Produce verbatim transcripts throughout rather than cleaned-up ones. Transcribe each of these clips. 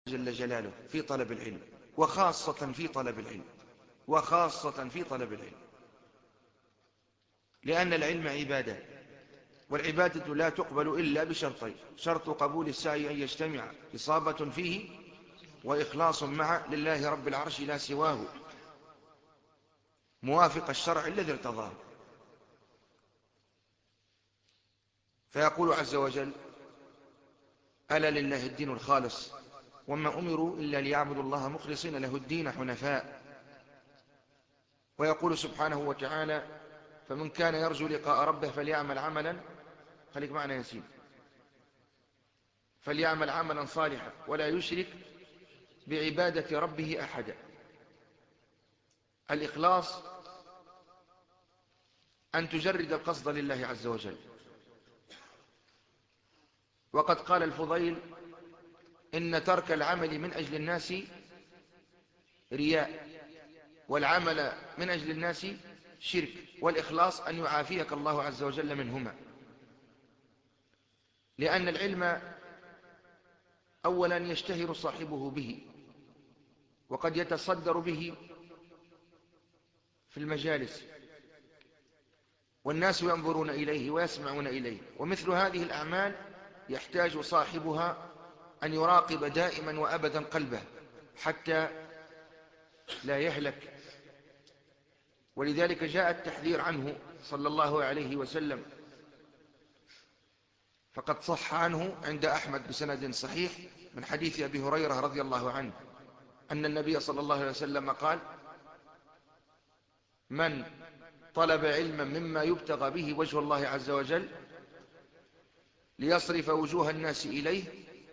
جل جلاله في طلب العلم، وخاصة في طلب العلم، وخاصة في طلب العلم، لأن العلم عبادة، والعبادة لا تقبل إلا بشرطين: شرط قبول السعي أن يجتمع إصابة فيه وإخلاص معه لله رب العرش لا سواه، موافق الشرع الذي ارتضاه. فيقول عز وجل: ألا لله الدين الخالص وما أمروا إلا ليعبدوا الله مخلصين له الدين حنفاء. ويقول سبحانه وتعالى: فمن كان يرجو لقاء ربه فليعمل عملا، خليك معنا ياسين، فليعمل عملا صالحا ولا يشرك بعبادة ربه أحدا. الإخلاص أن تجرد القصد لله عز وجل. وقد قال الفضيل: إن ترك العمل من أجل الناس رياء، والعمل من أجل الناس شرك، والإخلاص أن يعافيك الله عز وجل منهما. لأن العلم أولا يشتهر صاحبه به، وقد يتصدر به في المجالس، والناس ينظرون إليه ويسمعون إليه، ومثل هذه الأعمال يحتاج صاحبها أن يراقب دائما وأبدا قلبه حتى لا يهلك. ولذلك جاء التحذير عنه صلى الله عليه وسلم، فقد صح عنه عند أحمد بسند صحيح من حديث أبي هريرة رضي الله عنه أن النبي صلى الله عليه وسلم قال: من طلب علما مما يبتغى به وجه الله عز وجل ليصرف وجوه الناس إليه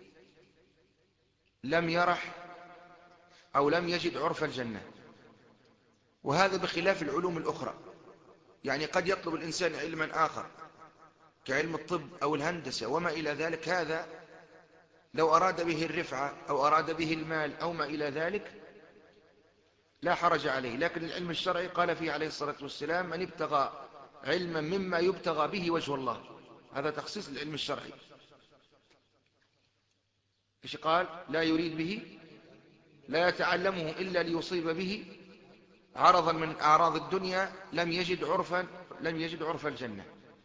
لم يرح أو لم يجد عرف الجنة. وهذا بخلاف العلوم الأخرى، يعني قد يطلب الإنسان علما آخر كعلم الطب أو الهندسة وما إلى ذلك، هذا لو أراد به الرفعة أو أراد به المال أو ما إلى ذلك لا حرج عليه. لكن العلم الشرعي قال فيه عليه الصلاة والسلام: من ابتغى علما مما يبتغى به وجه الله. هذا تخصيص للعلم الشرعي. إيش قال؟ لا يريد به، لا يتعلمه إلا ليصيب به عرضا من أعراض الدنيا لم يجد عرفا لم يجد عرف الجنة.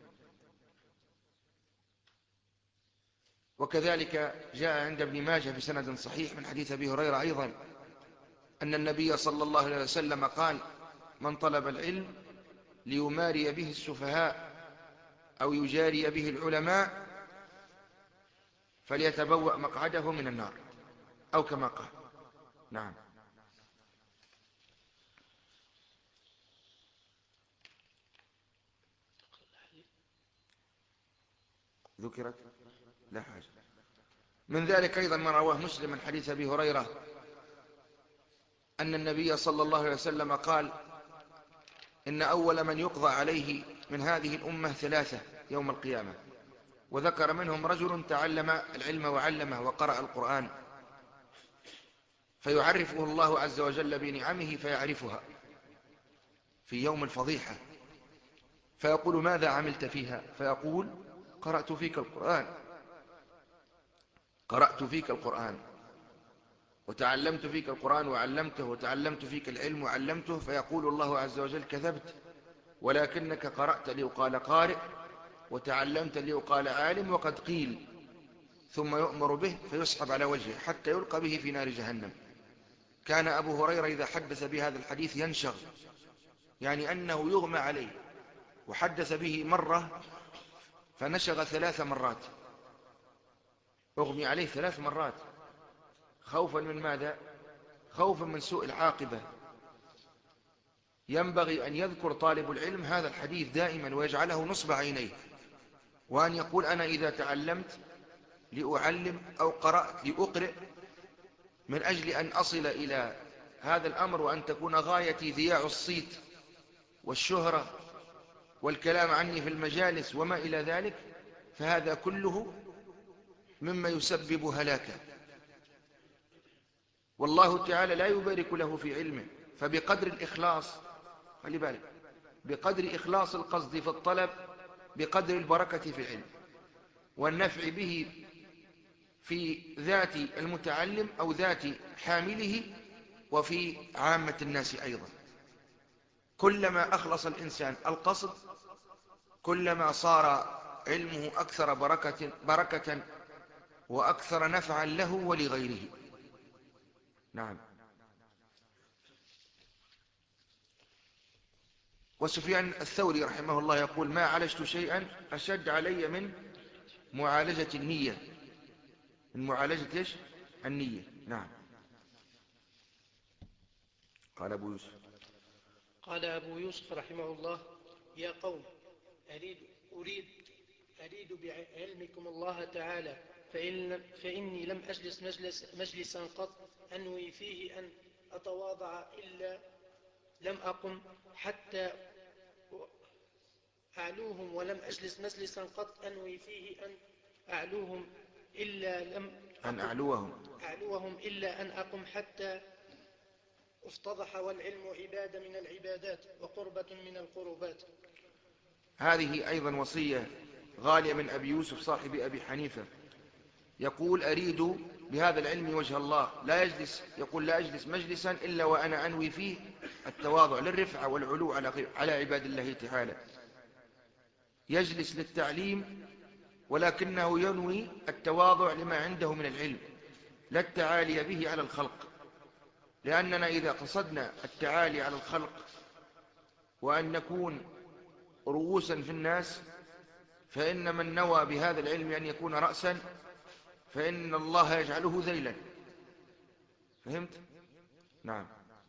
وكذلك جاء عند ابن ماجه في سند صحيح من حديث أبي هريرة أيضا أن النبي صلى الله عليه وسلم قال: من طلب العلم ليماري به السفهاء أو يجاري به العلماء فليتبوأ مقعده من النار، أو كما قال. نعم. ذكرت لا حاجة. من ذلك أيضا ما رواه مسلم من حديث أبي هريرة أن النبي صلى الله عليه وسلم قال: إن أول من يقضى عليه من هذه الأمة ثلاثة يوم القيامة، وذكر منهم رجل تعلم العلم وعلمه وقرأ القرآن، فيعرفه الله عز وجل بنعمه فيعرفها في يوم الفضيحة، فيقول: ماذا عملت فيها؟ فيقول: قرأت فيك القرآن قرأت فيك القرآن وتعلمت فيك القرآن وعلمته، وتعلمت فيك العلم وعلمته. فيقول الله عز وجل: كذبت، ولكنك قرأت ليقال قارئ، وتعلمت ليقال عالم، وقد قيل. ثم يؤمر به فيسحب على وجهه حتى يلقى به في نار جهنم. كان أبو هريرة إذا حدث بهذا الحديث ينشغ، يعني أنه يغمى عليه، وحدث به مرة فنشغ ثلاث مرات، أغمي عليه ثلاث مرات، خوفا من ماذا؟ خوفا من سوء العاقبة. ينبغي أن يذكر طالب العلم هذا الحديث دائما ويجعله نصب عينيه، وأن يقول: أنا إذا تعلمت لأعلم أو قرأت لأقرئ من أجل أن أصل إلى هذا الأمر، وأن تكون غايتي ذياع الصيت والشهرة والكلام عني في المجالس وما إلى ذلك، فهذا كله مما يسبب هلاكه. والله تعالى لا يبارك له في علمه. فبقدر الإخلاص، خلي بالك، بقدر إخلاص القصد في الطلب بقدر البركة في العلم والنفع به في ذات المتعلم أو ذات حامله وفي عامة الناس أيضا. كلما أخلص الإنسان القصد كلما صار علمه أكثر بركة, بركة وأكثر نفعا له ولغيره. نعم. وسفيان الثوري رحمه الله يقول: ما عالجت شيئا أشد علي من معالجة النية. من معالجة إيش؟ النية. نعم. قال أبو يوسف قال أبو يوسف رحمه الله: يا قوم، أريد, أريد, أريد بعلمكم الله تعالى، فإن فإني لم أجلس مجلس مجلسا قط أنوي فيه أن أتواضع إلا لم أقم حتى أعلوهم، ولم أجلس مجلسا قط أنوي فيه أن أعلوهم إلا لم أن أقم أعلوهم أعلوهم إلا أن أقم حتى افتضح، والعلم عبادة من العبادات وقربة من القربات. هذه أيضا وصية غالية من أبي يوسف صاحب أبي حنيفة. يقول: أريد بهذا العلم وجه الله. لا يجلس يقول: لا أجلس مجلسا إلا وأنا أنوي فيه التواضع للرفعة والعلو على على عباد الله تعالى. يجلس للتعليم ولكنه ينوي التواضع لما عنده من العلم، لا التعالي به على الخلق. لأننا إذا قصدنا التعالي على الخلق وأن نكون رؤوسا في الناس، فإن من نوى بهذا العلم أن يكون رأسا فإن الله يجعله ذيلا. فهمت؟ نعم.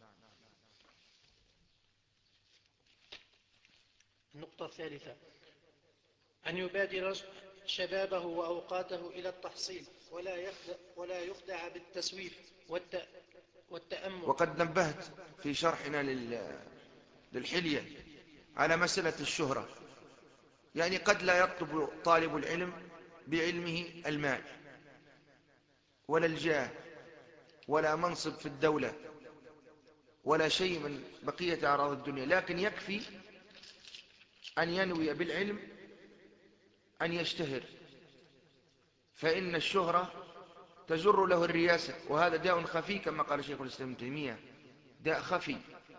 النقطة الثالثة: أن يبادر شبابه وأوقاته إلى التحصيل، ولا يخدع, ولا يخدع بالتسويف والت والتأمل. وقد نبهت في شرحنا للحلية على مسألة الشهرة. يعني قد لا يطلب طالب العلم بعلمه المال ولا الجاه ولا منصب في الدولة ولا شيء من بقية أعراض الدنيا، لكن يكفي أن ينوي بالعلم أن يشتهر، فإن الشهرة تجر له الرياسة، وهذا داء خفي كما قال شيخ الإسلام ابن تيمية، داء خفي.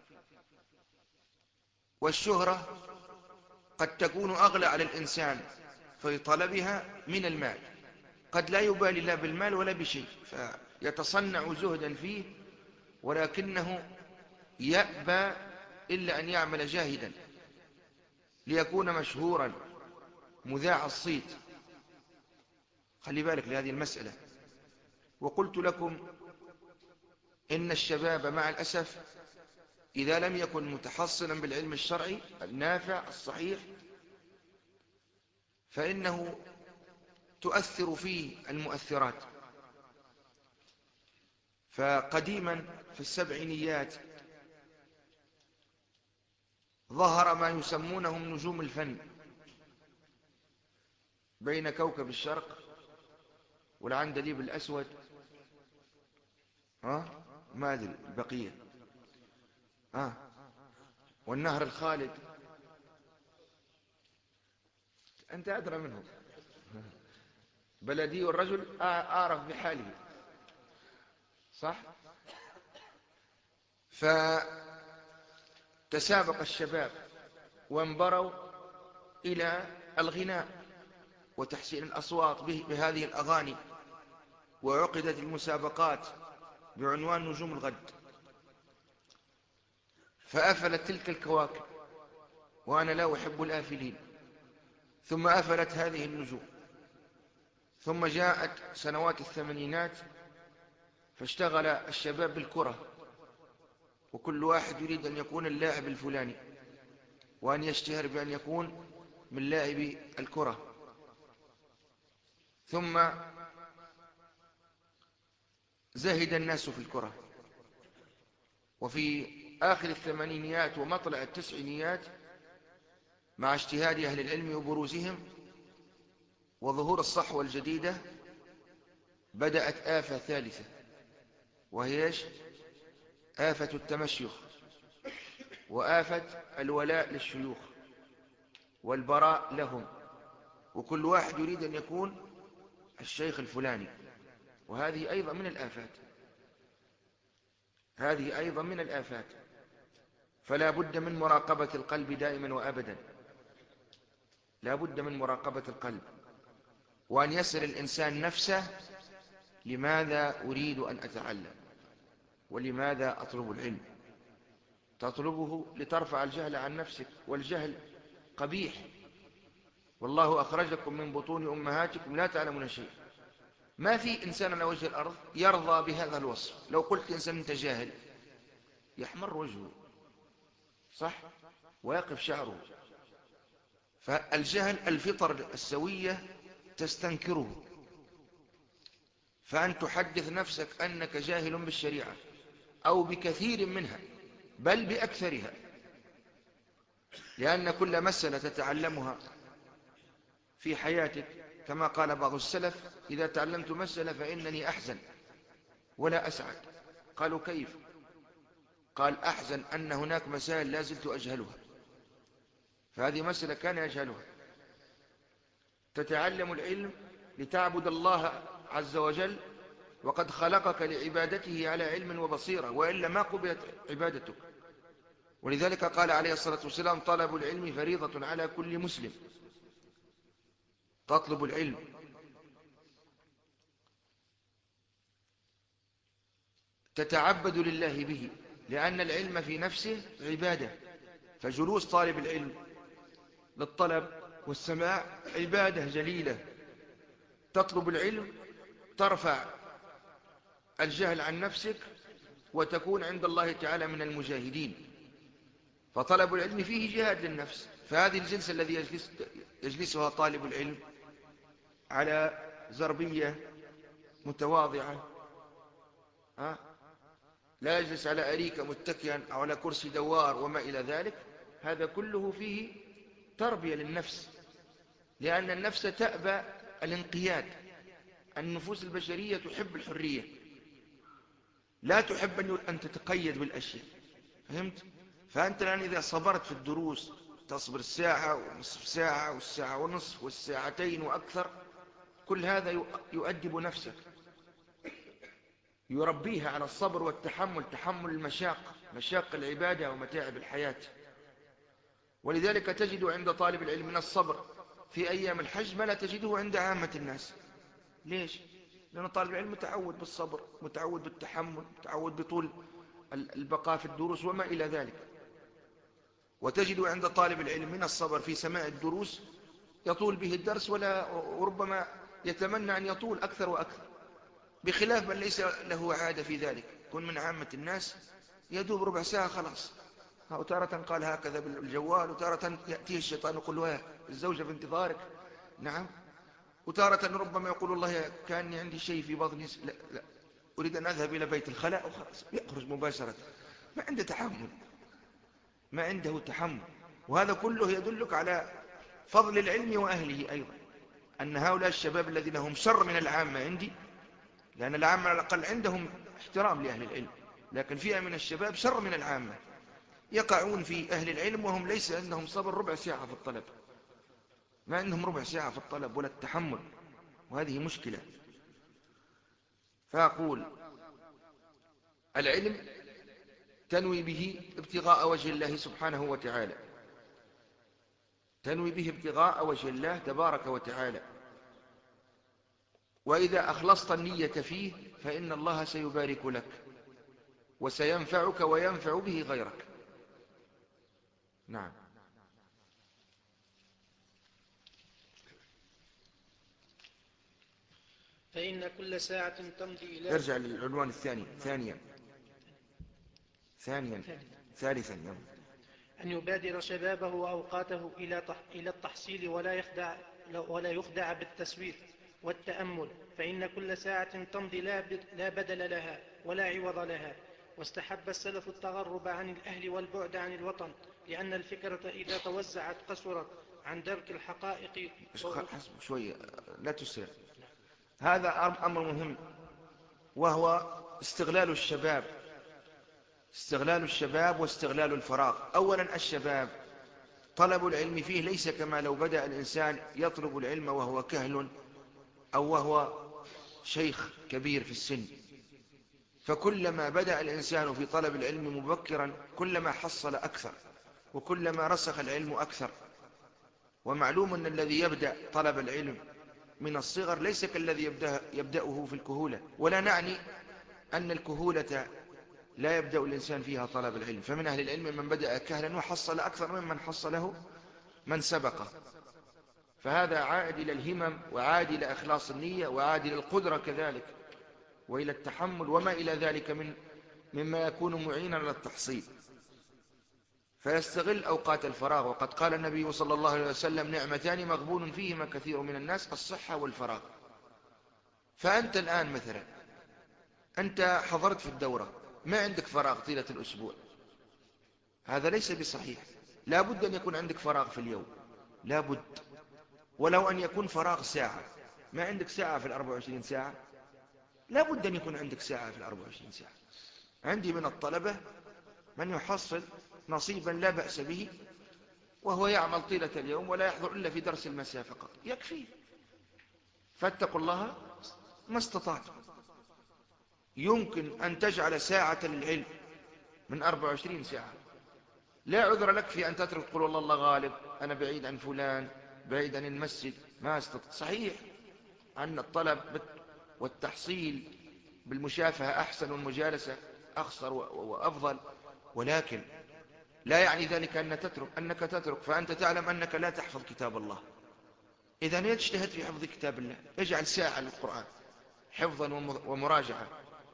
والشهرة قد تكون أغلى على الإنسان في طلبها من المال. قد لا يبالي لا بالمال ولا بشيء، فيتصنع زهدا فيه، ولكنه يأبى إلا أن يعمل جاهدا ليكون مشهورا مذاع الصيت. خلي بالك لهذه المسألة. وقلت لكم إن الشباب مع الأسف إذا لم يكن متحصنا بالعلم الشرعي النافع الصحيح فإنه تؤثر فيه المؤثرات. فقديما في السبعينيات ظهر ما يسمونهم نجوم الفن بين كوكب الشرق والعندليب الأسود، ها ما أدري البقية، ها والنهر الخالد. أنت أدرى منهم. بلدي والرجل أعرف بحاله، صح؟ فتسابق الشباب وانبروا إلى الغناء وتحسين الأصوات بهذه الأغاني، وعقدت المسابقات بعنوان نجوم الغد. فأفلت تلك الكواكب، وأنا لا أحب الآفلين. ثم أفلت هذه النجوم، ثم جاءت سنوات الثمانينات فاشتغل الشباب بالكرة، وكل واحد يريد أن يكون اللاعب الفلاني وأن يشتهر بأن يكون من لاعبي الكرة. ثم زهد الناس في الكرة. وفي آخر الثمانينيات ومطلع التسعينيات مع اجتهاد أهل العلم وبروزهم وظهور الصحوة الجديدة بدأت آفة ثالثة، وهي آفة التمشيخ وآفة الولاء للشيوخ والبراء لهم، وكل واحد يريد أن يكون الشيخ الفلاني. وهذه أيضا من الآفات، هذه أيضا من الآفات. فلا بد من مراقبة القلب دائما وأبدا، لا بد من مراقبة القلب، وأن يسأل الإنسان نفسه: لماذا أريد أن أتعلم؟ ولماذا أطلب العلم؟ تطلبه لترفع الجهل عن نفسك، والجهل قبيح، والله أخرجكم من بطون أمهاتكم لا تعلمون شيء. ما في إنسان على وجه الأرض يرضى بهذا الوصف. لو قلت إنسان أنت جاهل يحمر وجهه، صح، ويقف شعره. فالجهل الفطر السوية تستنكره، فأن تحدث نفسك أنك جاهل بالشريعة أو بكثير منها بل بأكثرها، لأن كل مسألة تتعلمها في حياتك، كما قال بعض السلف: إذا تعلمت مسألة فإنني أحزن ولا أسعد. قالوا: كيف؟ قال: أحزن أن هناك مسائل لا زلت أجهلها. فهذه مسألة كان يجهلها. تتعلم العلم لتعبد الله عز وجل، وقد خلقك لعبادته على علم وبصيرة، وإلا ما قبلت عبادتك. ولذلك قال عليه الصلاة والسلام: طلب العلم فريضة على كل مسلم. تطلب العلم، تتعبد لله به، لأن العلم في نفسه عبادة. فجلوس طالب العلم للطلب والسماع عبادة جليلة. تطلب العلم ترفع الجهل عن نفسك، وتكون عند الله تعالى من المجاهدين. فطلب العلم فيه جهاد للنفس. فهذه الجلسة الذي يجلس يجلسها طالب العلم على زربية متواضعة، ها، لا يجلس على أريكة متكئا أو على كرسي دوار وما إلى ذلك، هذا كله فيه تربية للنفس، لأن النفس تأبى الانقياد. النفوس البشرية تحب الحرية، لا تحب أن تتقيد بالأشياء. فهمت؟ فأنت الآن إذا صبرت في الدروس، تصبر الساعة ونصف ساعة والساعة ونصف والساعتين وأكثر، كل هذا يؤدب نفسك، يربيها على الصبر والتحمل، تحمل المشاق، مشاق العبادة ومتاعب الحياة. ولذلك تجد عند طالب العلم من الصبر في أيام الحج ما لا تجده عند عامة الناس. ليش؟ لأن طالب العلم متعود بالصبر، متعود بالتحمل، متعود بطول البقاء في الدروس وما إلى ذلك. وتجد عند طالب العلم من الصبر في سماع الدروس يطول به الدرس، ولا وربما يتمنى أن يطول أكثر وأكثر، بخلاف من ليس له عادة في ذلك. كن من عامة الناس يدوب ربع ساعة خلاص، وتارة قال هكذا بالجوال، وتارة يأتيه الشيطان يقول له: الزوجة في انتظارك. نعم. وتارة ربما يقول: الله كان عندي شيء في بطني، لا لا أريد أن أذهب إلى بيت الخلاء، وخلاص يخرج مباشرة. ما عنده تحمل، ما عنده تحمل. وهذا كله يدلك على فضل العلم وأهله أيضا، أن هؤلاء الشباب الذين هم شر من العامة عندي، لأن العامة على الأقل عندهم احترام لأهل العلم، لكن فئة من الشباب شر من العامة، يقعون في أهل العلم وهم ليس عندهم صبر ربع ساعة في الطلب، ما عندهم ربع ساعة في الطلب ولا التحمل، وهذه مشكلة. فأقول: العلم تنوي به ابتغاء وجه الله سبحانه وتعالى، تنوي به ابتغاء وجه الله تبارك وتعالى، وإذا أخلصت النية فيه فإن الله سيبارك لك وسينفعك وينفع به غيرك. نعم. فإن كل ساعة تمضي إلى ارجع للعنوان الثاني. ثانيا ثانيا ثالثا يلا. أن يبادر شبابه وأوقاته إلى إلى التحصيل ولا يخدع ولا يخدع بالتسويف والتأمل، فإن كل ساعة تمضي لا بدل لها ولا عوض لها. واستحب السلف التغرب عن الأهل والبعد عن الوطن، لأن الفكرة إذا توزعت قصرت عن درك الحقائق. حسب شوية، لا تسرع. هذا أمر مهم، وهو استغلال الشباب، استغلال الشباب واستغلال الفراغ. أولا الشباب طلب العلم فيه ليس كما لو بدأ الإنسان يطلب العلم وهو كهل أو وهو شيخ كبير في السن، فكلما بدأ الإنسان في طلب العلم مبكرا كلما حصل أكثر، وكلما رسخ العلم أكثر. ومعلوم أن الذي يبدأ طلب العلم من الصغر ليس كالذي يبدأ يبدأه في الكهولة، ولا نعني أن الكهولة لا يبدأ الإنسان فيها طلب العلم، فمن أهل العلم من بدأ كهلا وحصل أكثر ممن حصله من سبقه. فهذا عائد إلى الهمم، وعائد إلى إخلاص النية، وعائد إلى القدرة كذلك، وإلى التحمل وما إلى ذلك من مما يكون معينا على التحصيل. فيستغل أوقات الفراغ. وقد قال النبي صلى الله عليه وسلم: نعمتان مغبون فيهما كثير من الناس، الصحة والفراغ. فأنت الآن مثلا أنت حضرت في الدورة، ما عندك فراغ طيلة الأسبوع، هذا ليس بصحيح. لا بد أن يكون عندك فراغ في اليوم، لا بد، ولو أن يكون فراغ ساعة. ما عندك ساعة في الأربع وعشرين ساعة، لا بد أن يكون عندك ساعة في الأربع وعشرين ساعة. عندي من الطلبة من يحصل نصيبا لا بأس به، وهو يعمل طيلة اليوم ولا يحضر إلا في درس المساء فقط، يكفي. فاتقوا الله ما استطعتم. يمكن أن تجعل ساعة للعلم من أربع وعشرين ساعة. لا عذر لك في أن تترك تقول والله الله غالب، أنا بعيد عن فلان، بعيد عن المسجد، ما استطع. صحيح أن الطلب والتحصيل بالمشافهة أحسن، والمجالسة أخسر وأفضل، ولكن لا يعني ذلك أن تترك أنك تترك فأنت تعلم أنك لا تحفظ كتاب الله. إذن يجتهد في حفظ كتاب الله، يجعل ساعة للقرآن حفظا ومراجعة.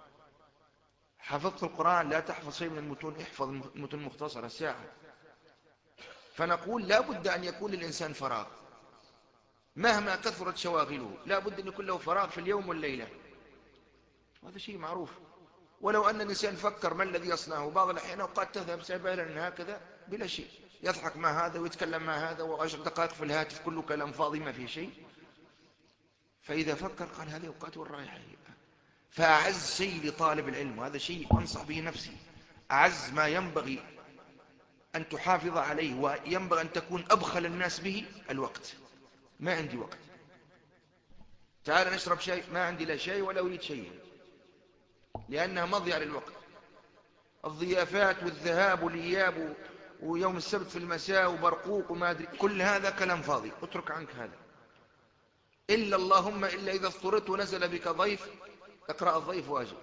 حفظت القرآن لا تحفظ شيء من المتون، احفظ المتون مختصرة ساعة. فنقول لا بد أن يكون للإنسان فراغ مهما كثرت شواغله، لا بد أن يكون له فراغ في اليوم والليلة، وهذا شيء معروف. ولو أن الإنسان فكر ما الذي يصنعه، بعض الأحيان أوقات تذهب سبيلا هكذا بلا شيء، يضحك مع هذا ويتكلم مع هذا، وعشر دقائق في الهاتف كله كلام فاضي ما في شيء. فإذا فكر قال هذه أوقات والرايحة. فأعز شيء لطالب العلم، وهذا شيء أنصح به نفسي، أعز ما ينبغي أن تحافظ عليه وينبغي أن تكون أبخل الناس به الوقت. ما عندي وقت، تعال نشرب شيء، ما عندي لا شيء ولا أريد شيئا، لأنها مضيعة للوقت. الضيافات والذهاب والإياب ويوم السبت في المساء وبرقوق وما أدري، كل هذا كلام فاضي، اترك عنك هذا. إلا اللهم إلا إذا اضطررت ونزل بك ضيف، اقرأ الضيف واجب.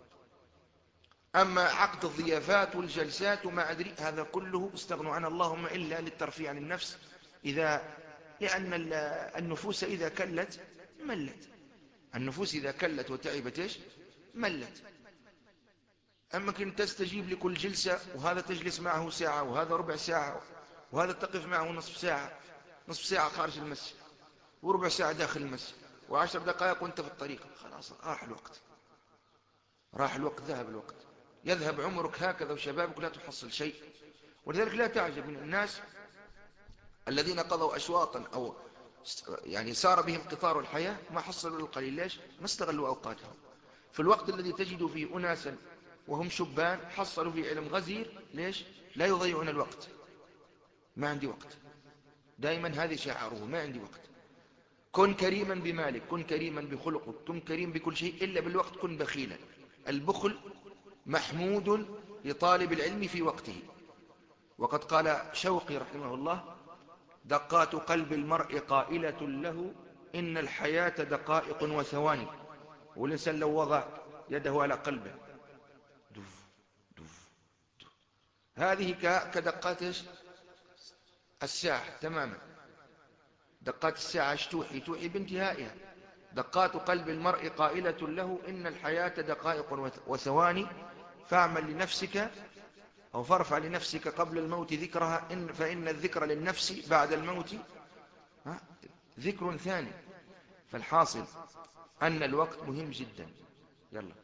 أما عقد الضيافات والجلسات وما أدري، هذا كله استغنوا عنه اللهم إلا للترفيه عن النفس، إذا لأن النفوس إذا كلت ملت. النفوس إذا كلت وتعبت إيش؟ ملت. أما كنت تستجيب لكل جلسة، وهذا تجلس معه ساعة، وهذا ربع ساعة، وهذا تقف معه نصف ساعة، نصف ساعة خارج المسجد، وربع ساعة داخل المسجد، وعشر دقائق وانت في الطريق، خلاص راح الوقت، راح الوقت، ذهب الوقت. يذهب عمرك هكذا وشبابك لا تحصل شيء. ولذلك لا تعجب من الناس الذين قضوا أشواطا أو يعني سار بهم قطار الحياة ما حصلوا القليل. ليش؟ ما استغلوا أوقاتهم. في الوقت الذي تجد فيه أناسا وهم شبان حصلوا في علم غزير، ليش؟ لا يضيعون الوقت. ما عندي وقت، دائما هذه شعاره، ما عندي وقت. كن كريما بمالك، كن كريما بخلقك، كن كريم بكل شيء إلا بالوقت، كن بخيلا. البخل محمود لطالب العلم في وقته. وقد قال شوقي رحمه الله: دقات قلب المرء قائلة له إن الحياة دقائق وثواني. والإنسان لو وضع يده على قلبه دف دف دف، هذه كدقات الساعة تماما. دقات الساعة توحي توحي بانتهائها. دقات قلب المرء قائلة له إن الحياة دقائق وثواني، فاعمل لنفسك أو فارفع لنفسك قبل الموت ذكرها، إن فإن الذكر للنفس بعد الموت ذكر ثاني. فالحاصل أن الوقت مهم جدا. يلا.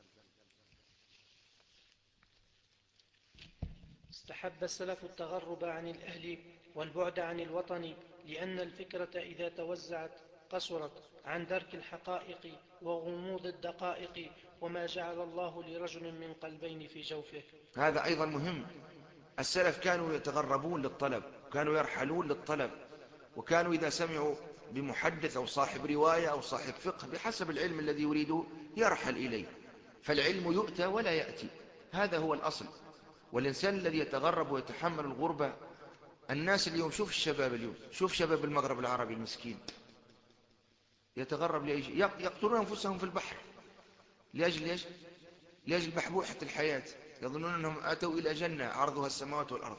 استحب السلف التغرب عن الأهل والبعد عن الوطن، لأن الفكرة إذا توزعت قصرت عن درك الحقائق وغموض الدقائق، وما جعل الله لرجل من قلبين في جوفه. هذا أيضا مهم. السلف كانوا يتغربون للطلب، كانوا يرحلون للطلب، وكانوا إذا سمعوا بمحدث أو صاحب رواية أو صاحب فقه بحسب العلم الذي يريده يرحل إليه. فالعلم يؤتى ولا يأتي، هذا هو الأصل. والإنسان الذي يتغرب ويتحمل الغربة، الناس اليوم، شوف الشباب اليوم، شوف شباب المغرب العربي المسكين يتغرب لأجل يقتلون أنفسهم في البحر لأجل ليش؟ لأجل بحبوحة الحياة، يظنون أنهم أتوا إلى جنة عرضها السماوات والأرض.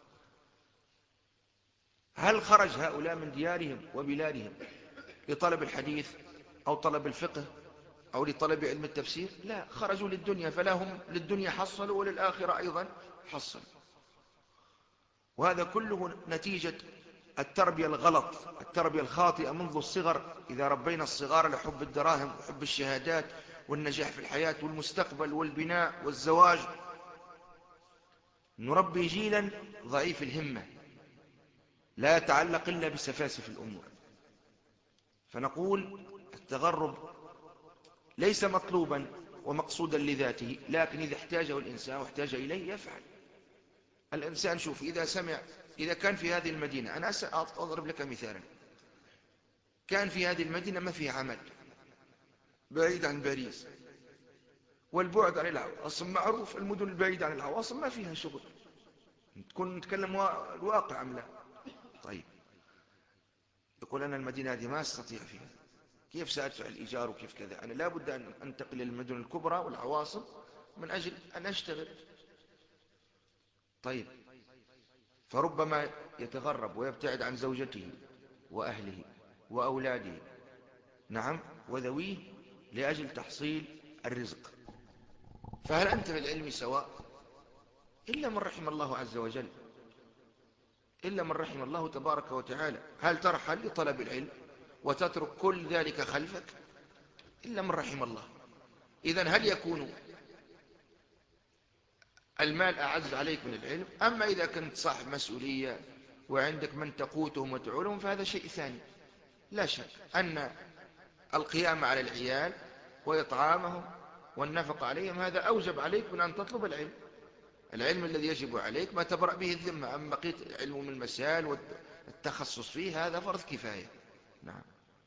هل خرج هؤلاء من ديارهم وبلادهم لطلب الحديث أو طلب الفقه أو لطلب علم التفسير؟ لا، خرجوا للدنيا، فلا هم للدنيا حصلوا وللآخرة أيضا حصلوا. وهذا كله نتيجة التربية الغلط، التربية الخاطئة منذ الصغر. إذا ربينا الصغار لحب الدراهم وحب الشهادات والنجاح في الحياة والمستقبل والبناء والزواج، نربي جيلا ضعيف الهمة لا يتعلق إلا بسفاسف الأمور. فنقول التغرب ليس مطلوبا ومقصودا لذاته، لكن إذا احتاجه الإنسان واحتاج إليه يفعل. الإنسان شوف، إذا سمع، إذا كان في هذه المدينة، أنا أضرب لك مثالا، كان في هذه المدينة ما فيها عمل، بعيد عن باريس، والبعد عن العواصم معروف، المدن البعيدة عن العواصم ما فيها شغل، تكون نتكلم الواقع أم لا؟ طيب، يقول أنا المدينة هذه ما أستطيع فيها، كيف سأدفع الإيجار وكيف كذا؟ أنا لا بد أن أنتقل للمدن الكبرى والعواصم من أجل أن أشتغل. طيب، فربما يتغرب ويبتعد عن زوجته وأهله وأولاده، نعم، وذويه، لأجل تحصيل الرزق. فهل أنت في العلم سواء؟ إلا من رحم الله عز وجل، إلا من رحم الله تبارك وتعالى. هل ترحل لطلب العلم وتترك كل ذلك خلفك؟ إلا من رحم الله. إذن هل يكون المال أعز عليك من العلم؟ أما إذا كنت صاحب مسؤولية وعندك من تقوتهم وتعولهم فهذا شيء ثاني. لا شك أن القيام على العيال وإطعامهم والنفق عليهم هذا أوجب عليك من أن تطلب العلم. العلم الذي يجب عليك ما تبرأ به الذمة، أما بقيت علم من المسائل والتخصص فيه هذا فرض كفاية. نعم.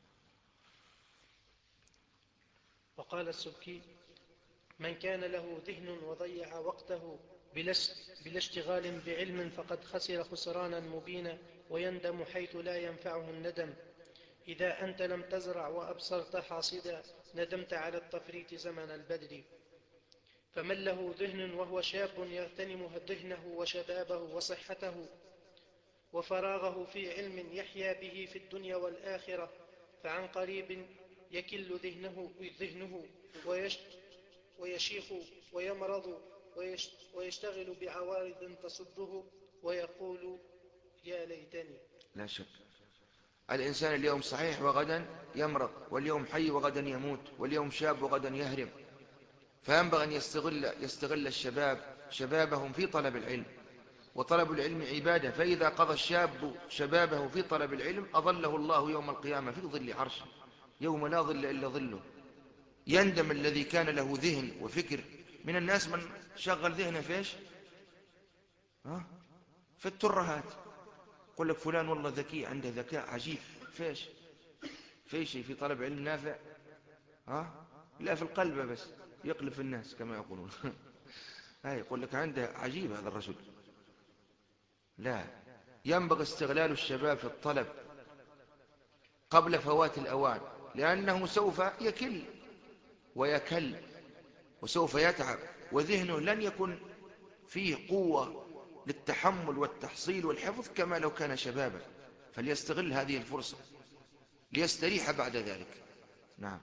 وقال السبكي: من كان له ذهن وضيع وقته بلا اشتغال بعلم فقد خسر خسرانا مبينا، ويندم حيث لا ينفعه الندم. إذا أنت لم تزرع وأبصرت حاصدا ندمت على التفريط زمن البدر. فمن له ذهن وهو شاب يغتنم ذهنه وشبابه وصحته وفراغه في علم يحيا به في الدنيا والآخرة، فعن قريب يكل ذهنه, ذهنه ويشيخ ويمرض ويشتغل بعوارض تصده ويقول يا ليتني. لا شك الإنسان اليوم صحيح وغدا يمرض، واليوم حي وغدا يموت، واليوم شاب وغدا يهرم. فينبغي أن يستغل, يستغل الشباب شبابهم في طلب العلم، وطلب العلم عبادة. فإذا قضى الشاب شبابه في طلب العلم أظله الله يوم القيامة في ظل عرشه يوم لا ظل إلا ظله. يندم الذي كان له ذهن وفكر. من الناس من شغل ذهنه فيش ها؟ في الترهات. يقول لك فلان والله ذكي، عنده ذكاء عجيب، فيش في شيء في طلب علم نافع؟ ها؟ لا، في القلب بس، يقلب في الناس كما يقولون. هاي يقول لك عنده عجيب هذا الرجل. لا، ينبغي استغلال الشباب في الطلب قبل فوات الأوان، لأنه سوف يكل ويكل وسوف يتعب، وذهنه لن يكون فيه قوة للتحمل والتحصيل والحفظ كما لو كان شبابا. فليستغل هذه الفرصة ليستريح بعد ذلك. نعم.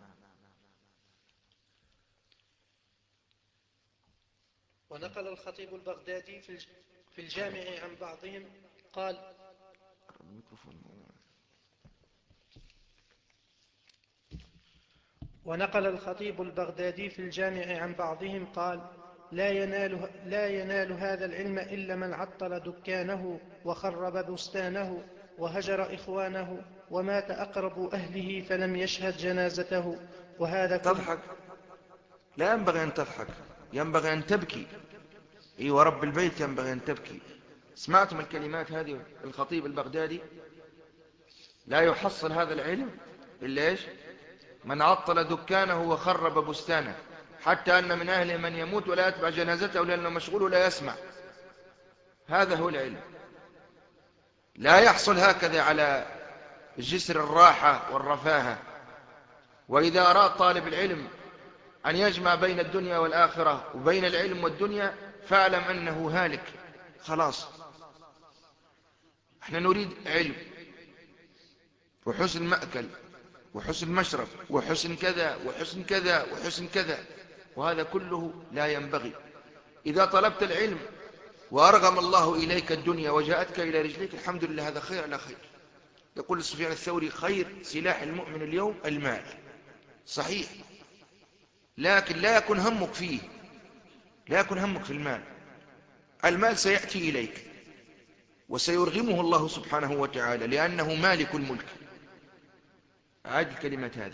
ونقل الخطيب البغدادي في الجامع عن بعضهم قال ونقل الخطيب البغدادي في الجامع عن بعضهم قال: لا ينال, لا ينال هذا العلم إلا من عطل دكانه وخرب بستانه وهجر إخوانه ومات أقرب أهله فلم يشهد جنازته. وهذا تضحك؟ لا ينبغي أن تضحك، ينبغي أن تبكي. إيه، ورب البيت ينبغي أن تبكي. سمعتم الكلمات هذه الخطيب البغدادي؟ لا يحصل هذا العلم إلا إيش؟ من عطل دكانه وخرب بستانه، حتى أن من أهله من يموت ولا يتبع جنازته لأنه مشغول ولا يسمع. هذا هو العلم. لا يحصل هكذا على جسر الراحة والرفاهة. وإذا أراد طالب العلم أن يجمع بين الدنيا والآخرة وبين العلم والدنيا فاعلم أنه هالك خلاص. احنا نريد علم وحسن مأكل وحسن مشرب وحسن كذا وحسن كذا وحسن كذا، وهذا كله لا ينبغي. إذا طلبت العلم وأرغم الله إليك الدنيا وجاءتك إلى رجليك، الحمد لله، هذا خير على خير. يقول سفيان الثوري: خير سلاح المؤمن اليوم المال. صحيح، لكن لا يكن همك فيه، لا يكن همك في المال. المال سيأتي إليك وسيرغمه الله سبحانه وتعالى لأنه مالك الملك. عاد الكلمة هذه.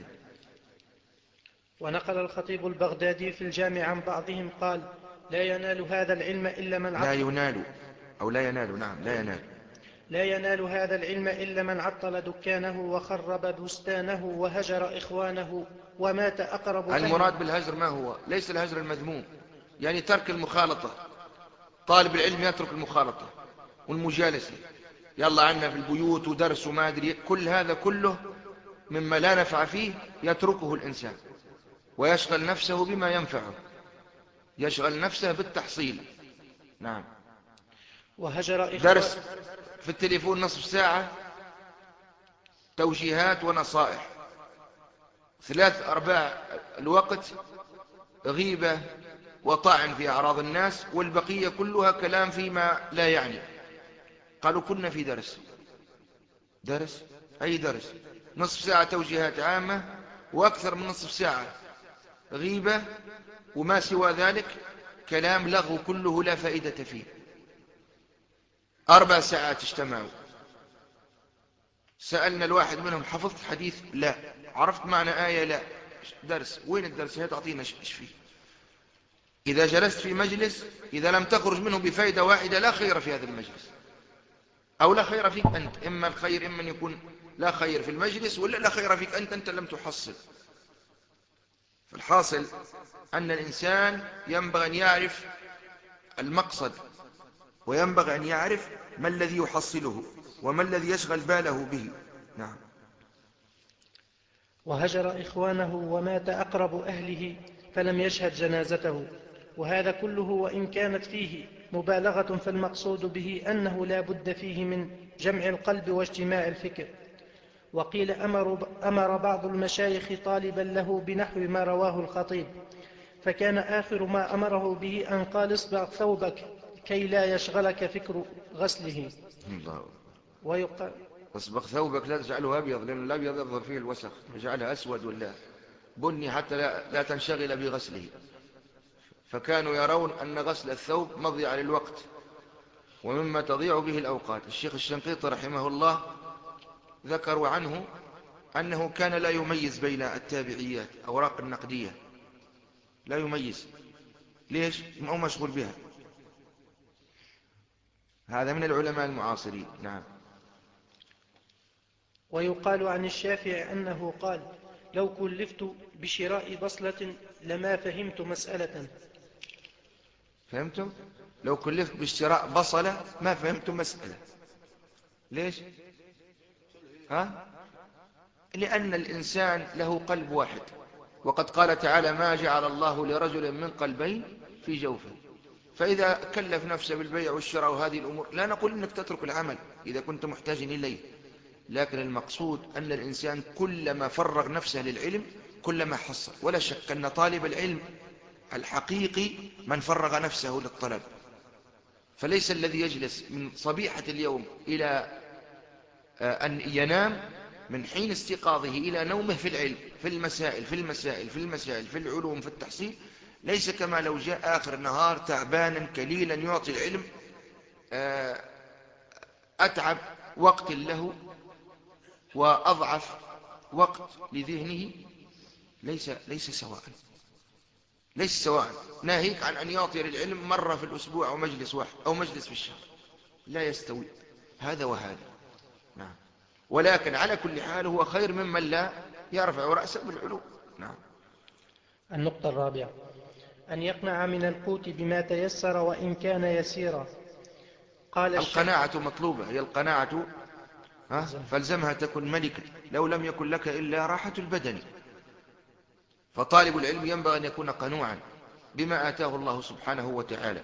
ونقل الخطيب البغدادي في الجامع عن بعضهم قال: لا ينال هذا العلم إلا من لا عطل ينال أو لا ينال، نعم لا ينال. لا ينال هذا العلم إلا من عطل دكانه وخرب بستانه وهجر إخوانه ومات أقرب أهله. المراد بالهجر ما هو؟ ليس الهجر المذموم، يعني ترك المخالطة. طالب العلم يترك المخالطة والمجالسة، يلا عنا في البيوت ودرس وما أدري، كل هذا كله مما لا نفع فيه يتركه الإنسان ويشغل نفسه بما ينفعه، يشغل نفسه بالتحصيل. نعم. وهجر إخوان درس في التليفون نصف ساعة توجيهات ونصائح، ثلاث أرباع الوقت غيبة وطعن في أعراض الناس، والبقية كلها كلام فيما لا يعني. قالوا كنا في درس. درس؟ أي درس؟ نصف ساعة توجيهات عامة وأكثر من نصف ساعة غيبة، وما سوى ذلك كلام لغو كله لا فائدة فيه. أربع ساعات اجتمعوا، سألنا الواحد منهم: حفظت حديث؟ لا. عرفت معنى آية؟ لا. درس؟ وين الدرس؟ هي تعطينا ايش فيه؟ إذا جلست في مجلس إذا لم تخرج منه بفائدة واحدة لا خير في هذا المجلس، أو لا خير فيك أنت. إما الخير إما أن يكون لا خير في المجلس، ولا لا خير فيك أنت، أنت لم تحصل. فالحاصل أن الإنسان ينبغي أن يعرف المقصد، وينبغي أن يعرف ما الذي يحصله وما الذي يشغل باله به. نعم. وهجر إخوانه ومات أقرب أهله فلم يشهد جنازته. وهذا كله وإن كانت فيه مبالغة فالمقصود به أنه لا بد فيه من جمع القلب واجتماع الفكر. وقيل أمر, أمر بعض المشايخ طالبا له بنحو ما رواه الخطيب، فكان آخر ما أمره به أن قال: اصبغ ثوبك كي لا يشغلك فكر غسله. الله. ويقال اصبغ ثوبك، لا تجعله أبيض، لأن الأبيض يظهر فيه الوسخ، اجعله أسود ولا بني حتى لا, لا تنشغل بغسله. فكانوا يرون أن غسل الثوب مضيع للوقت ومما تضيع به الأوقات. الشيخ الشنقيطي رحمه الله ذكروا عنه أنه كان لا يميز بين التابعيات، أوراق النقدية لا يميز. ليش؟ ما هو مشغول بها. هذا من العلماء المعاصرين. نعم. ويقال عن الشافعي أنه قال: لو كلفت بشراء بصلة لما فهمت مسألة. فهمتم؟ لو كلفت باشتراء بصلة ما فهمت مسألة. ليش؟ ها؟ لأن الإنسان له قلب واحد، وقد قال تعالى: ما جعل الله لرجل من قلبين في جوفه. فإذا كلف نفسه بالبيع والشراء وهذه الأمور، لا نقول إنك تترك العمل إذا كنت محتاج إليه، لكن المقصود أن الإنسان كلما فرغ نفسه للعلم كلما حصل. ولا شك أن طالب العلم الحقيقي من فرغ نفسه للطلب، فليس الذي يجلس من صبيحة اليوم إلى أن ينام، من حين استيقاظه إلى نومه في العلم، في المسائل في المسائل في المسائل في العلوم في التحصيل، ليس كما لو جاء آخر النهار تعبانا كليلا يعطي العلم أتعب وقت له وأضعف وقت لذهنه. ليس ليس سواء، ليس سواء. ناهيك عن أن يعطي للعلم مرة في الأسبوع أو مجلس واحد أو مجلس في الشهر، لا يستوي هذا وهذا. نعم. ولكن على كل حال هو خير ممن لا يرفع رأسه بالعلو. نعم. النقطة الرابعة: أن يقنع من القوت بما تيسر وإن كان يسيرا. قال الشيخ: القناعة مطلوبة، هي القناعة ها فالزمها تكن ملكا، لو لم يكن لك إلا راحة البدن. فطالب العلم ينبغي أن يكون قنوعا بما آتاه الله سبحانه وتعالى،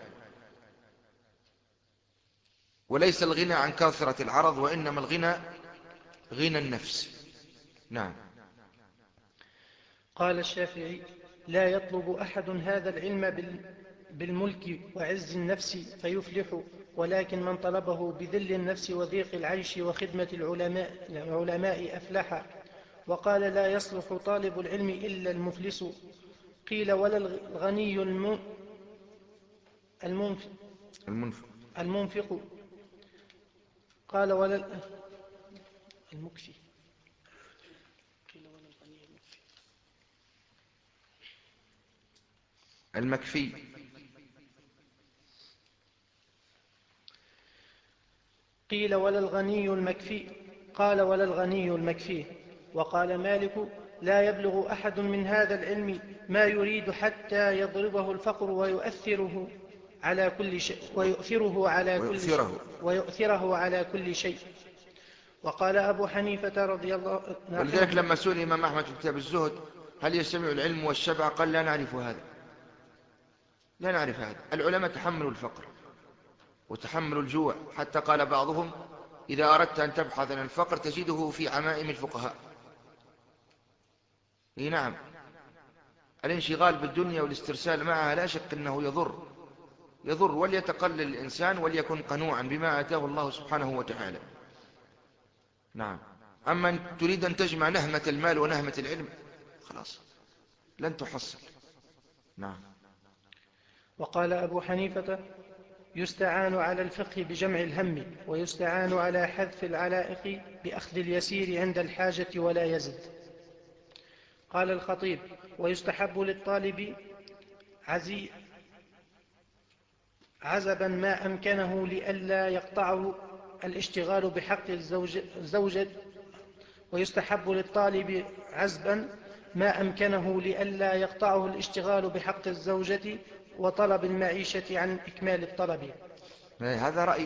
وليس الغنى عن كثرة العرض، وإنما الغنى غنى النفس. نعم. قال الشافعي: لا يطلب أحد هذا العلم بالملك وعز النفس فيفلح، ولكن من طلبه بذل النفس وضيق العيش وخدمة العلماء, العلماء أفلح. وقال: لا يصلح طالب العلم إلا المفلس. قيل: ولا الغني المنفق, المنفق المنفق. قال: ولا المكفي. قيل: ولا الغني المكفي. المكفي. قيل: ولا الغني المكفي. قال: ولا الغني المكفي. وقال مالك: لا يبلغ أحد من هذا العلم ما يريد حتى يضربه الفقر ويؤثره على كل شيء ويؤثره على كل شيء ويؤثره. ويؤثره على كل شيء. وقال أبو حنيفة رضي الله رحمه ولذلك الله: لما سئل الإمام أحمد في كتاب الزهد هل يجتمع العلم والشبع، قال لا نعرف هذا، لا نعرف هذا. العلماء تحملوا الفقر وتحملوا الجوع، حتى قال بعضهم إذا أردت أن تبحث عن الفقر تجده في عمائم الفقهاء. إيه نعم. الانشغال بالدنيا والاسترسال معها لا شك أنه يضر يضر وليتقلل الإنسان وليكن قنوعا بما آتاه الله سبحانه وتعالى. نعم. أما أن تريد أن تجمع نهمة المال ونهمة العلم، خلاص لن تحصل. نعم. وقال أبو حنيفة: يستعان على الفقه بجمع الهم، ويستعان على حذف العلائق بأخذ اليسير عند الحاجة ولا يزد. قال الخطيب: ويستحب للطالب عزي عزبا ما أمكنه لئلا يقطعه الاشتغال بحق الزوجة ويستحب للطالب عزبا ما أمكنه لئلا يقطعه الاشتغال بحق الزوجة وطلب المعيشة عن إكمال الطلب. هذا رأي.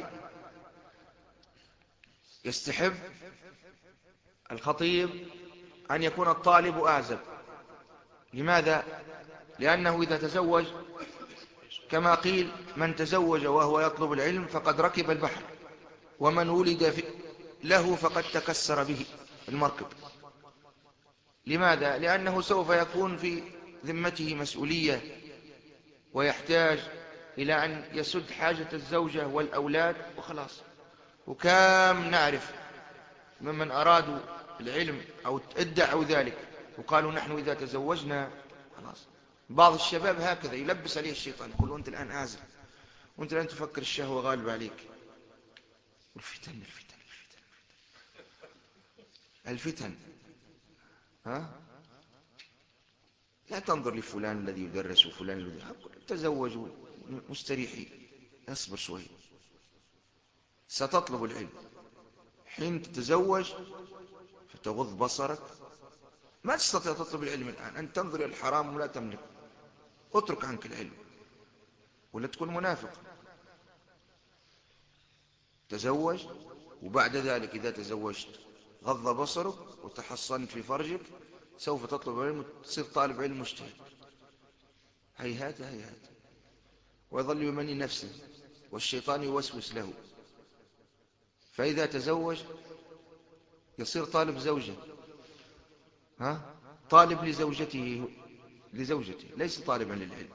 يستحب الخطيب أن يكون الطالب أعزب. لماذا؟ لأنه إذا تزوج كما قيل من تزوج وهو يطلب العلم فقد ركب البحر، ومن ولد في له فقد تكسر به المركب. لماذا؟ لأنه سوف يكون في ذمته مسؤولية، ويحتاج إلى أن يسد حاجة الزوجة والأولاد وخلاص. وكم نعرف ممن أرادوا العلم أو ادعوا ذلك وقالوا نحن إذا تزوجنا خلاص. بعض الشباب هكذا يلبس عليه الشيطان، يقول أنت الآن أعزب وأنت الآن تفكر الشهوة غالبة عليك. الفتن الفتن الفتن الفتن ها؟ لا تنظر لفلان الذي يدرس وفلان الذي تزوجوا مستريحين. اصبر شوي، ستطلب العلم. حين تتزوج فتغض بصرك، ما تستطيع تطلب العلم الآن، أن تنظر إلى الحرام ولا تملك، اترك عنك العلم ولا تكون منافق. تزوج، وبعد ذلك إذا تزوجت غض بصرك وتحصنت في فرجك، سوف تطلب العلم وتصير طالب علم مجتهد. هيهات هيهات. ويظل يمني نفسه والشيطان يوسوس له. فإذا تزوج يصير طالب زوجة، ها؟ طالب لزوجته لزوجته ليس طالبا للعلم.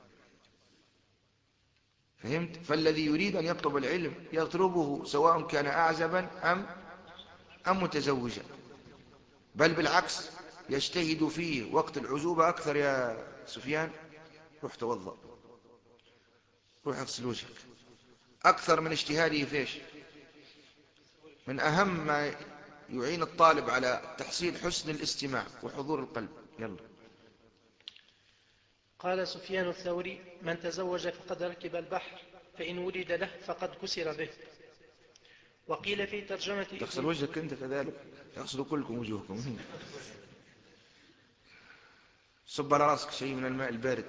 فهمت؟ فالذي يريد أن يطلب العلم يطلبه سواء كان أعزبا أم أم متزوجا، بل بالعكس يجتهد فيه وقت العزوبة أكثر. يا سفيان روح توضأ، روح اغسل وجهك، أكثر من اجتهاده فيش. من أهم ما يعين الطالب على تحصيل حسن الاستماع وحضور القلب. يلا. قال سفيان الثوري: من تزوج فقد ركب البحر، فإن ولد له فقد كسر به. وقيل في ترجمة تغسل ابن وجهك أنت كذلك، يغسلوا كلكم وجوهكم. صب على رأسك شيء من الماء البارد.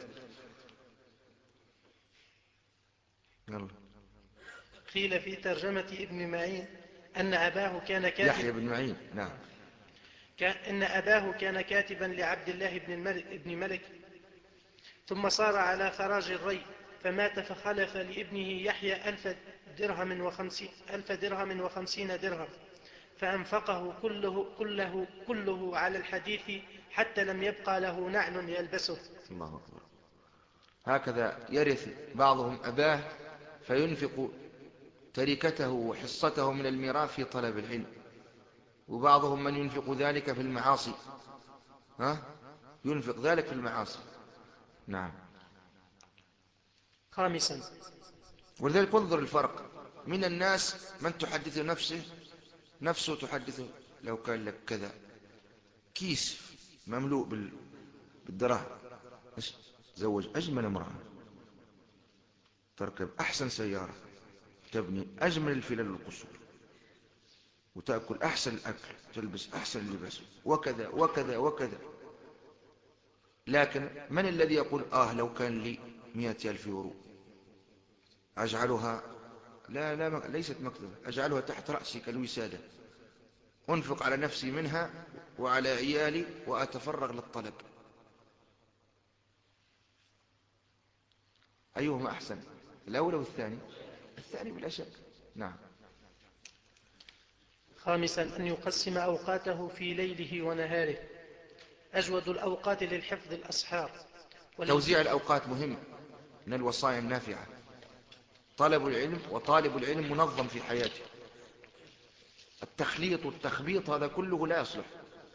يلا. قيل في ترجمة ابن معين أن أباه كان كاتب يحيى بن معين. نعم. أن أباه كان كاتبا لعبد الله بن الملك, ابن ملك، ثم صار على خراج الري، فمات فخلف لابنه يحيى ألف درهم وخمسين, ألف درهم وخمسين درهم، فأنفقه كله, كله, كله على الحديث حتى لم يبقى له نعل يلبسه. الله أكبر. هكذا يرث بعضهم أباه فينفق تركته وحصته من الميراث في طلب العلم، وبعضهم من ينفق ذلك في المعاصي. ها؟ ينفق ذلك في المعاصي. نعم. خامسا، ولذلك انظر الفرق من الناس، من تحدث نفسه نفسه تحدثه لو كان لك كذا، كيس مملوء بالدراهم، تزوج أجمل امرأة، تركب أحسن سيارة، تبني أجمل الفلل والقصور، وتأكل أحسن الأكل، تلبس أحسن اللباس، وكذا وكذا وكذا. لكن من الذي يقول آه لو كان لي مئة ألف يورو أجعلها، لا لا ليست مكتبة، أجعلها تحت رأسي كالوسادة، أنفق على نفسي منها وعلى عيالي وأتفرغ للطلب. أيهما أحسن، الأول والثاني؟ الثاني بلا شك. نعم. خامسا، أن يقسم أوقاته في ليله ونهاره. أجود الأوقات للحفظ الأسحار. توزيع الأوقات مهم، من الوصايا النافعة. طلب العلم وطالب العلم منظم في حياته. التخليط والتخبيط هذا كله لا يصلح.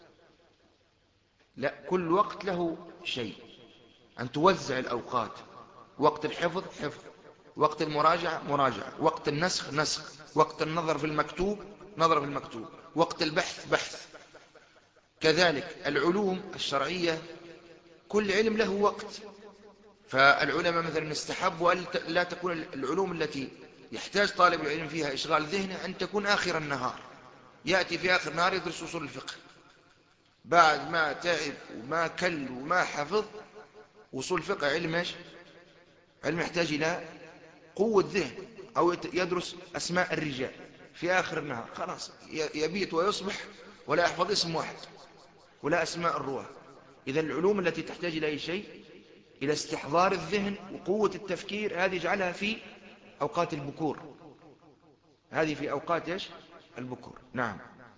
لا، كل وقت له شيء. أن توزع الأوقات، وقت الحفظ حفظ، وقت المراجعة مراجعة، وقت النسخ نسخ، وقت النظر في المكتوب نظر في المكتوب، وقت البحث بحث. كذلك العلوم الشرعية كل علم له وقت. فالعلماء مثلا استحبوا أن لا تكون العلوم التي يحتاج طالب العلم فيها إشغال ذهنه أن تكون آخر النهار، يأتي في آخر النهار يدرس أصول الفقه، بعد ما تعب وما كل وما حفظ. أصول الفقه علم ايش؟ علم يحتاج إلى قوة ذهن. أو يدرس أسماء الرجال في آخر النهار، خلاص يبيت ويصبح ولا يحفظ اسم واحد ولا أسماء الرواة. إذا العلوم التي تحتاج إلى أي شيء، إلى استحضار الذهن وقوة التفكير، هذه اجعلها في أوقات البكور. هذه في أوقات إيش؟ البكور. نعم.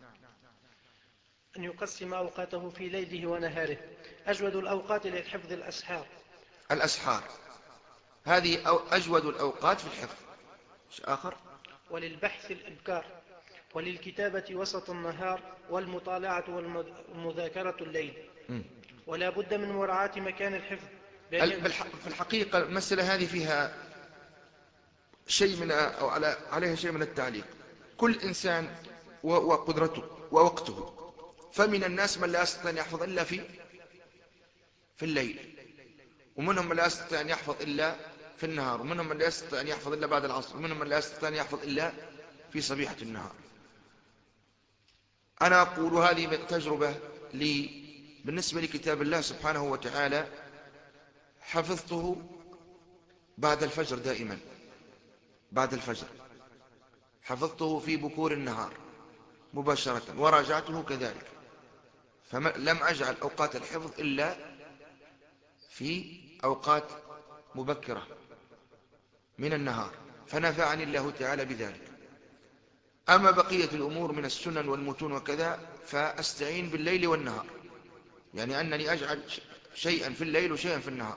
أن يقسم أوقاته في ليله ونهاره. أجود الأوقات للحفظ الأسحار. الأسحار هذه أو أجود الأوقات في الحفظ. إيش آخر؟ وللبحث الإبكار، وللكتابة وسط النهار، والمطالعة والمذاكرة الليل. م. ولا بد من مراعاة مكان الحفظ. في الحقيقة المسألة هذه فيها شيء من أو على عليها شيء من التعليق. كل إنسان وقدرته ووقته. فمن الناس من لا يستطيع أن يحفظ إلا في في الليل، ومنهم من لا يستطيع أن يحفظ إلا في النهار، ومنهم من لا يستطيع أن يحفظ إلا بعد العصر، ومنهم من لا يستطيع أن يحفظ إلا في صبيحة النهار. أنا أقول هذه تجربة لي بالنسبة لكتاب الله سبحانه وتعالى، حفظته بعد الفجر دائما، بعد الفجر حفظته في بكور النهار مباشرة، وراجعته كذلك. فلم أجعل أوقات الحفظ إلا في أوقات مبكرة من النهار، فنفعني الله تعالى بذلك. أما بقية الأمور من السنن والمتون وكذا فأستعين بالليل والنهار، يعني أنني أجعل شيئا في الليل وشيئا في النهار.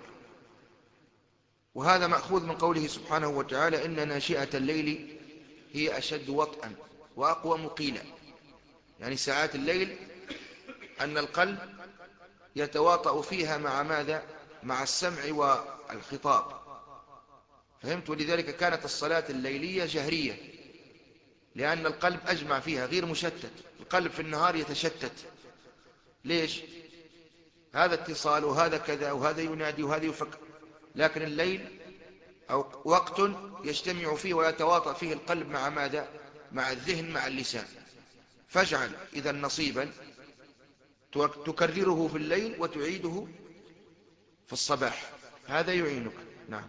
وهذا مأخوذ من قوله سبحانه وتعالى: إن ناشئة الليل هي أشد وطئا وأقوى مقيلا. يعني ساعات الليل أن القلب يتواطأ فيها مع ماذا؟ مع السمع والخطاب. فهمت؟ ولذلك كانت الصلاة الليلية جهرية، لأن القلب أجمع فيها غير مشتت. القلب في النهار يتشتت. ليش؟ هذا اتصال وهذا كذا وهذا ينادي وهذا يفكر. لكن الليل أو وقت يجتمع فيه ويتواطأ فيه القلب مع ماذا؟ مع الذهن مع اللسان. فاجعل إذا نصيبا تكرره في الليل وتعيده في الصباح، هذا يعينك. نعم.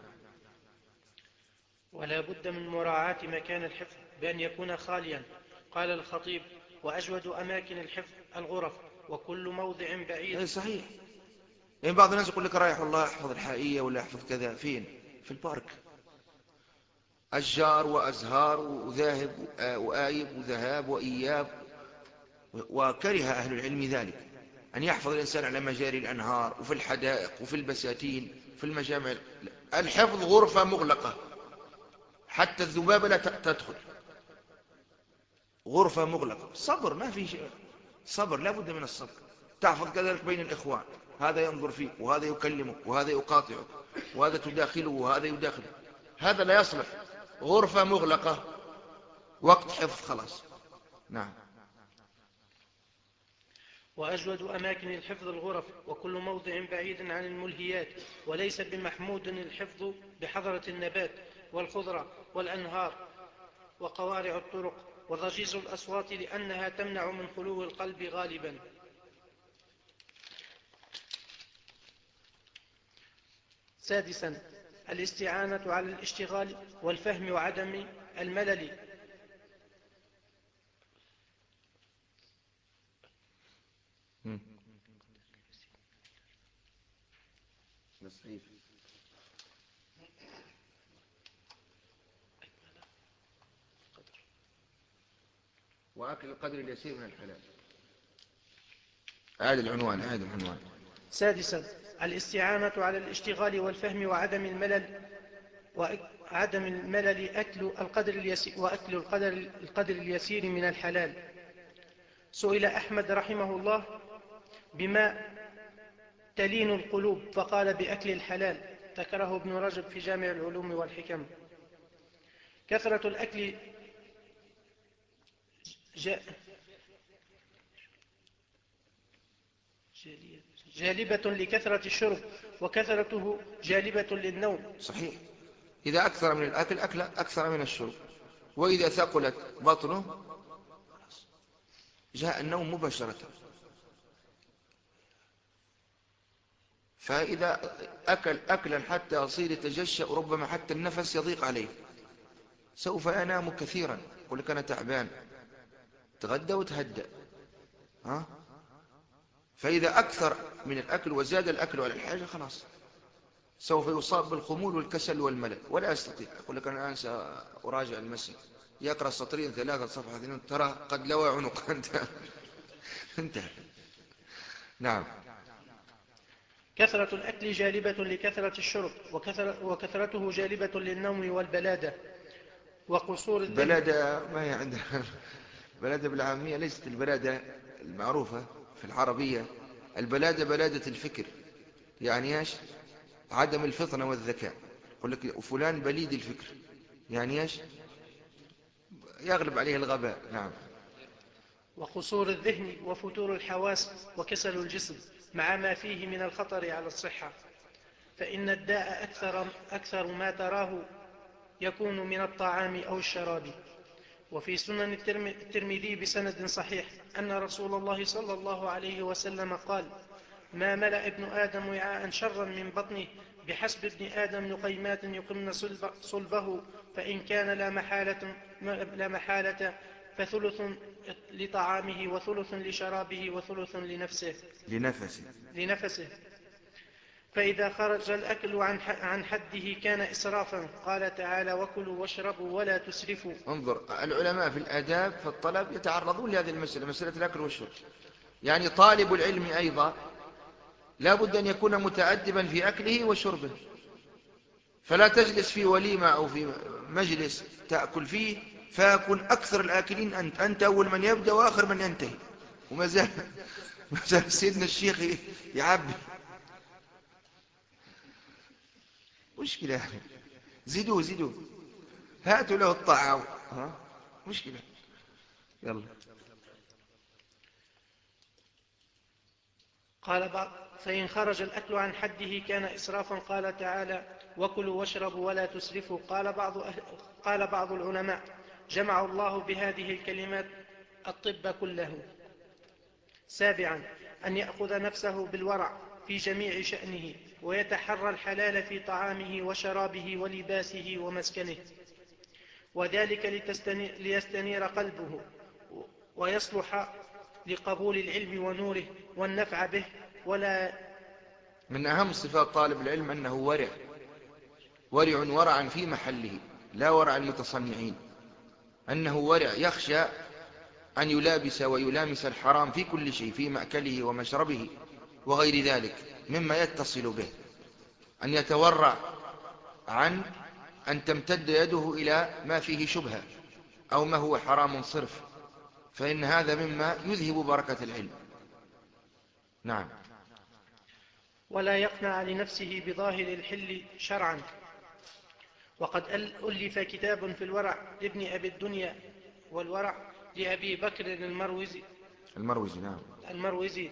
ولا بد من مراعاة مكان الحفظ بأن يكون خاليا. قال الخطيب: وأجود أماكن الحفظ الغرف، وكل موضع بعيد. أي صحيح. يعني بعض الناس يقول لك رايح والله أحفظ الحائية ولا أحفظ كذا. فين؟ في البارك، أشجار وأزهار وذاهب وآيب وذهاب وإياب. وكره أهل العلم ذلك، أن يحفظ الإنسان على مجاري الأنهار وفي الحدائق وفي البساتين في المجامع. الحفظ غرفة مغلقة، حتى الذبابة لا تدخل. غرفة مغلقة، صبر، ما في شيء. صبر، لا بد من الصبر. تحفظ كذلك بين الإخوان، هذا ينظر فيك وهذا يكلمك وهذا يقاطعك وهذا تداخله وهذا يداخله، هذا لا يصلح. غرفة مغلقة، وقت حفظ خلاص. نعم. وأجود أماكن الحفظ الغرف، وكل موضع بعيد عن الملهيات. وليس بمحمود الحفظ بحضرة النبات والخضرة والأنهار وقوارع الطرق وضجيج الأصوات، لأنها تمنع من خلو القلب غالبا. سادسا، الاستعانة على الاشتغال والفهم وعدم الملل. وأكل القدر اليسير من الحلال. عاد العنوان، عاد العنوان. سادسا، الاستعانة على الاشتغال والفهم وعدم الملل وعدم الملل أكل القدر اليسير وأكل القدر, القدر اليسير من الحلال. سئل أحمد رحمه الله: بما تلين القلوب؟ فقال: بأكل الحلال. ذكره ابن رجب في جامع العلوم والحكم. كثرة الأكل جاء جالبة لكثرة الشرب، وكثرته جالبة للنوم. صحيح. إذا أكثر من الأكل أكل أكثر من الشرب، وإذا ثقلت بطنه جاء النوم مباشرة. فإذا أكل أكلا حتى يصير يتجشأ، ربما حتى النفس يضيق عليه، سوف ينام كثيرا. يقول لك أنا تعبان، تغدى وتهدأ. ها؟ فإذا أكثر من الأكل وزاد الأكل على الحاجة، خلاص سوف يصاب بالخمول والكسل والملل ولا يستطيع. يقول لك أنا الآن سأراجع المسجد، يقرأ سطرين ثلاثة صفحة اثنين، ترى قد لوى عنق. انتهى. نعم. كثرة الأكل جالبة لكثرة الشرب، وكثر وكثرته جالبة للنوم والبلادة وقصور الذهن. بلادة ما هي عندنا. بلادة بالعامية ليست البلادة المعروفة في العربية. البلادة بلادة الفكر، يعني ايش؟ عدم الفطنة والذكاء. يقول لك فلان بليد الفكر، يعني ايش؟ يغلب عليه الغباء. نعم. وقصور الذهن وفتور الحواس وكسل الجسم، مع ما فيه من الخطر على الصحة. فإن الداء أكثر, أكثر ما تراه يكون من الطعام أو الشراب. وفي سنن الترمذي بسند صحيح أن رسول الله صلى الله عليه وسلم قال: ما ملأ ابن آدم وعاء شرا من بطنه، بحسب ابن آدم لقيمات يقمن صلبه، فإن كان لا محالة, لا محالة فثلث لطعامه وثلث لشرابه وثلث لنفسه لنفسه لنفسه فإذا خرج الأكل عن حده كان إسرافا. قال تعالى: وكلوا واشربوا ولا تسرفوا. انظر، العلماء في الآداب في الطلب يتعرضون لهذه المسألة، مسألة الأكل والشرب. يعني طالب العلم أيضا لا بد أن يكون متأدبا في أكله وشربه. فلا تجلس في وليمة أو في مجلس تأكل فيه فيكون أكثر الآكلين أنت أنت أول من يبدأ وآخر من ينتهي، وما زال ما زال سيدنا الشيخ يعبي. مشكلة. زيدوا زيدوا، هاتوا له الطعام. ها؟ مشكلة. يلا. قال بعض: فإن خرج الأكل عن حده كان إسرافا. قال تعالى: وكلوا واشربوا ولا تسرفوا. قال بعض, أهل قال بعض العلماء: جمع الله بهذه الكلمات الطب كله. سابعا أن يأخذ نفسه بالورع في جميع شأنه، ويتحرى الحلال في طعامه وشرابه ولباسه ومسكنه، وذلك ليستنير قلبه ويصلح لقبول العلم ونوره والنفع به. ولا من أهم صفات طالب العلم أنه ورع، ورع ورعا في محله، لا ورع المتصنعين، أنه ورع يخشى أن يلابس ويلامس الحرام في كل شيء، في مأكله ومشربه وغير ذلك مما يتصل به، أن يتورع عن أن تمتد يده إلى ما فيه شبهة أو ما هو حرام صرف، فإن هذا مما يذهب بركة العلم. نعم. ولا يقنع لنفسه بظاهر الحل شرعا. وقد ألف كتاب في الورع لابن أبي الدنيا، والورع لأبي بكر المروزي المروزي نعم المروزي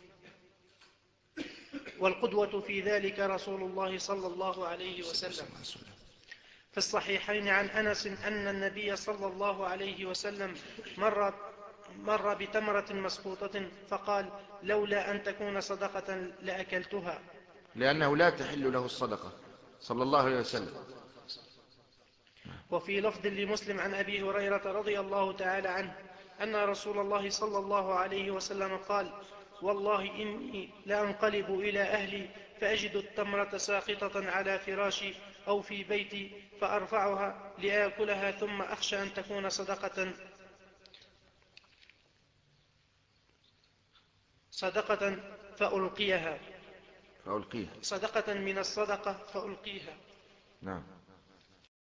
والقدوة في ذلك رسول الله صلى الله عليه وسلم. في الصحيحين عن أنس أن النبي صلى الله عليه وسلم مر, مر بتمرة مسقوطة فقال: لولا أن تكون صدقة لأكلتها. لأنه لا تحل له الصدقة صلى الله عليه وسلم. وفي لفظ لمسلم عن أبي هريرة رضي الله تعالى عنه أن رسول الله صلى الله عليه وسلم قال: والله إني لأنقلب إلى أهلي فأجد التمرة ساقطة على فراشي أو في بيتي فأرفعها لآكلها ثم أخشى أن تكون صدقة صدقة فألقيها فألقيها صدقة من الصدقة فألقيها. نعم.